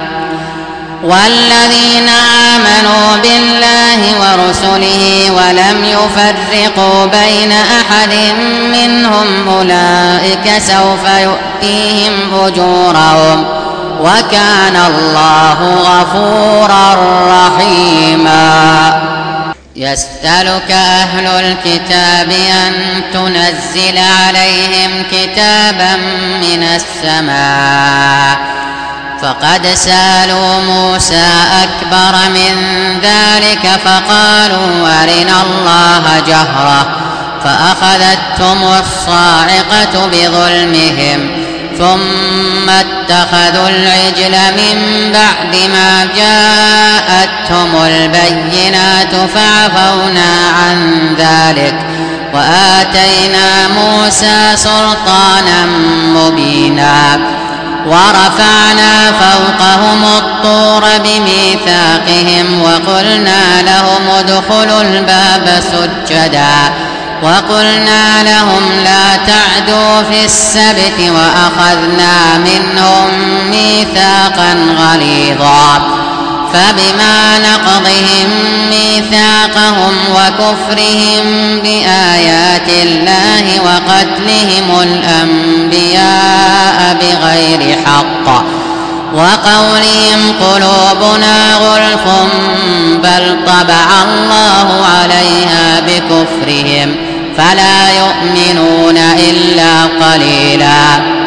والذين آمنوا بالله ورسله ولم يفرقوا بين أحد منهم أولئك سوف يؤتيهم أجورهم وكان الله غفورا رحيما. يسألك أهل الكتاب أن تنزل عليهم كتابا من السماء فقد سألوا موسى أكبر من ذلك فقالوا أرنا الله جهرة فأخذتهم الصاعقة بظلمهم ثم اتخذوا العجل من بعد ما جاءتهم البينات فعفونا عن ذلك وآتينا موسى سلطانا مبينا. ورفعنا فوقهم الطور بميثاقهم وقلنا لهم ادخلوا الباب سجدا وقلنا لهم لا تعدوا في السبت وأخذنا منهم ميثاقا غليظا. فبما نقضهم ميثاقهم وكفرهم بآيات الله وقتلهم الأنبياء بغير حق وقولهم قلوبنا غلف بل طبع الله عليها بكفرهم فلا يؤمنون إلا قليلا.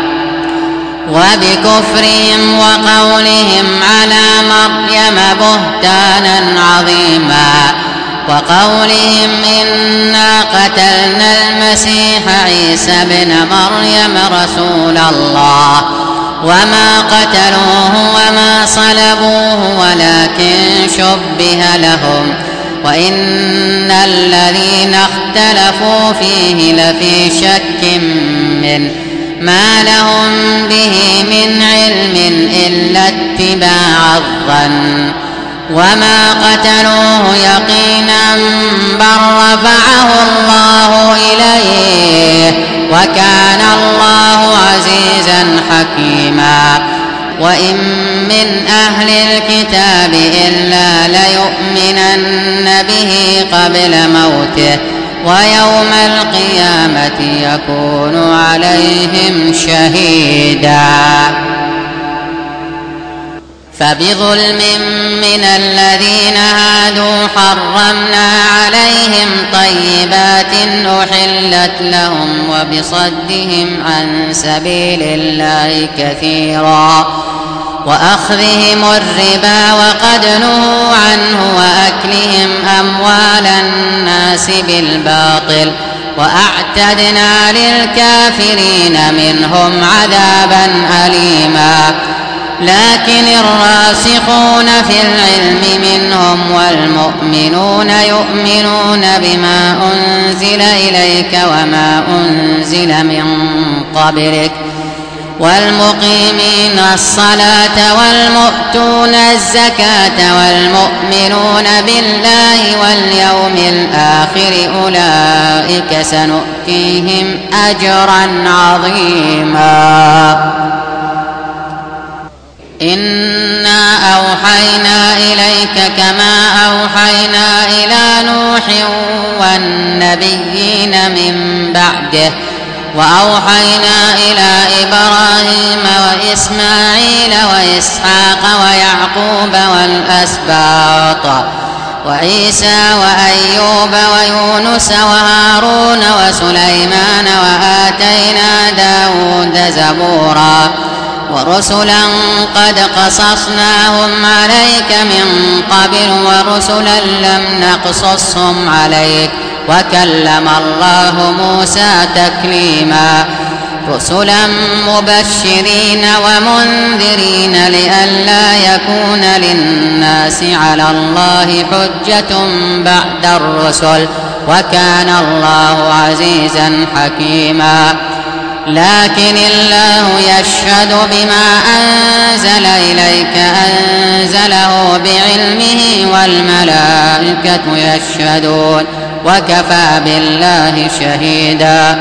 وبكفرهم وقولهم على مريم بهتانا عظيما وقولهم إنا قتلنا المسيح عيسى ابن مريم رسول الله وما قتلوه وما صلبوه ولكن شبه لهم وإن الذين اختلفوا فيه لفي شك منه ما لهم به من علم إلا اتباع الظن وما قتلوه يقينا بل رفعه الله إليه وكان الله عزيزا حكيما. وإن من أهل الكتاب إلا ليؤمنن به قبل موته ويوم القيامة يكون عليهم شهيدا. فبظلم من الذين هادوا حرمنا عليهم طيبات أحلت لهم وبصدهم عن سبيل الله كثيرا وأخذهم الربا وقد نهوا عنه وأكلهم أموال الناس بالباطل وأعتدنا للكافرين منهم عذابا أليما. لكن الراسخون في العلم منهم والمؤمنون يؤمنون بما أنزل إليك وما أنزل من قبلك والمقيمين الصلاة والمؤتون الزكاة والمؤمنون بالله واليوم الآخر أولئك سنؤتيهم أجرا عظيما. إنا أوحينا إليك كما أوحينا إلى نوح والنبيين من بعده وأوحينا إلى إبراهيم وإسماعيل وإسحاق ويعقوب والأسباط وعيسى وأيوب ويونس وهارون وسليمان وآتينا داود زبورا ورسلا قد قصصناهم عليك من قبل ورسلا لم نقصصهم عليك وكلم الله موسى تكليما رسلا مبشرين ومنذرين لئلا يكون للناس على الله حجة بعد الرسل وكان الله عزيزا حكيما لكن الله يشهد بما أنزل إليك أنزله بعلمه والملائكة يشهدون وكفى بالله شهيدا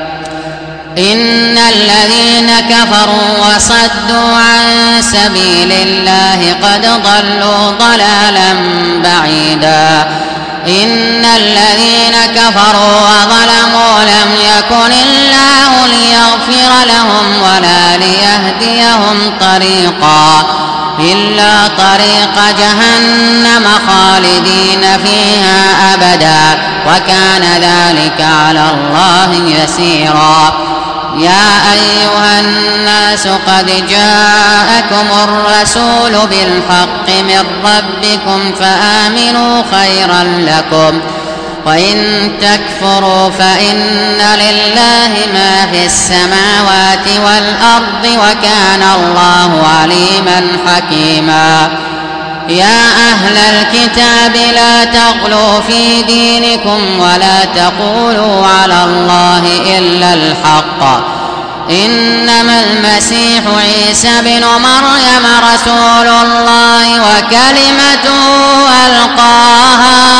إن الذين كفروا وصدوا عن سبيل الله قد ضلوا ضلالا بعيدا إن الذين كفروا وظلموا لم يكن الله ليغفر لهم ولا ليهديهم طريقا إلا طريق جهنم خالدين فيها أبدا وكان ذلك على الله يسيرا يا أيها الناس قد جاءكم الرسول بالحق من ربكم فآمنوا خيرا لكم وإن تكفروا فإن لله ما في السماوات والأرض وكان الله عليما حكيما يا أهل الكتاب لا تغلوا في دينكم ولا تقولوا على الله إلا الحق إنما المسيح عيسى بن مريم رسول الله وكلمته ألقاها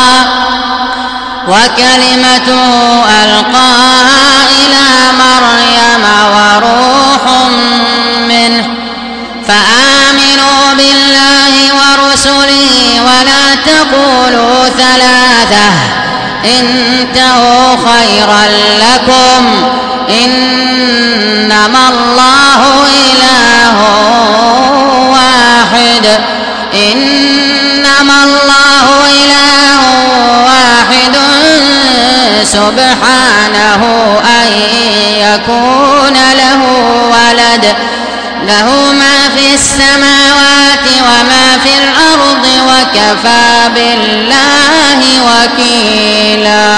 وكلمته ألقاها إلى مريم وروح منه فآمنوا بالله ورسله ولا تقولوا ثلاثة انتهوا خيرا لكم إنما الله إله واحد إنما الله إله واحد سبحانه أن يكون له ولد له ما في السماوات وما في الأرض وكفى بالله وكيلا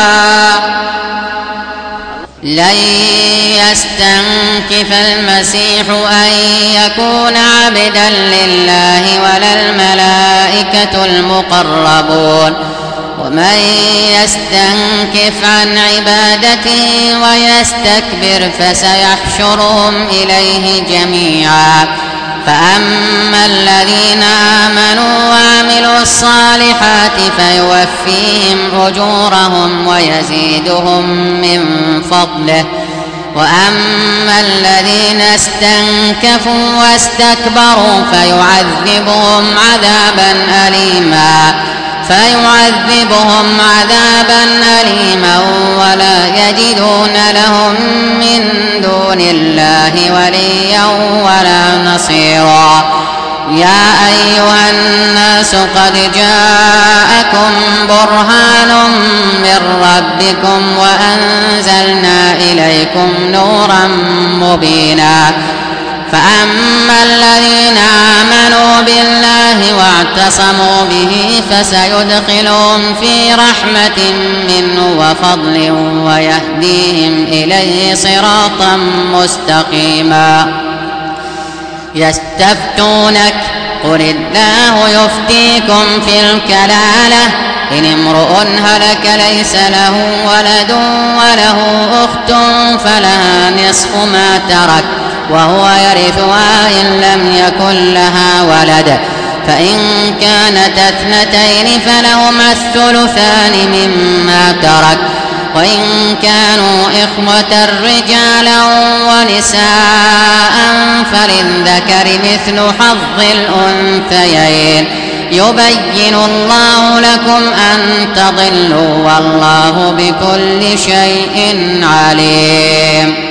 لن يستنكف المسيح أن يكون عبدا لله ولا الملائكة المقربون ومن يستنكف عن عبادته ويستكبر فسيحشرهم إليه جميعا فأما الذين آمنوا وعملوا الصالحات فيوفيهم أجورهم ويزيدهم من فضله وأما الذين استنكفوا واستكبروا فيعذبهم عذابا أليما فيعذبهم عذابا أليما ولا يجدون لهم من دون الله وليا ولا نصيرا يا أيها الناس قد جاءكم برهان من ربكم وأنزلنا إليكم نورا مبينا فأما الذين آمنوا بالله واعتصموا به فسيدخلهم في رحمة منه وفضل ويهديهم إليه صراطا مستقيما يستفتونك قل الله يفتيكم في الكلالة إن امرؤ هلك ليس له ولد وله أخت فلها نصف ما ترك وهو يرثها إن لم يكن لها ولد فإن كانت اثنتين فلهما الثلثان مما ترك وإن كانوا إخوة رجالا ونساء فللذكر مثل حظ الأنثيين يبين الله لكم أن تضلوا والله بكل شيء عليم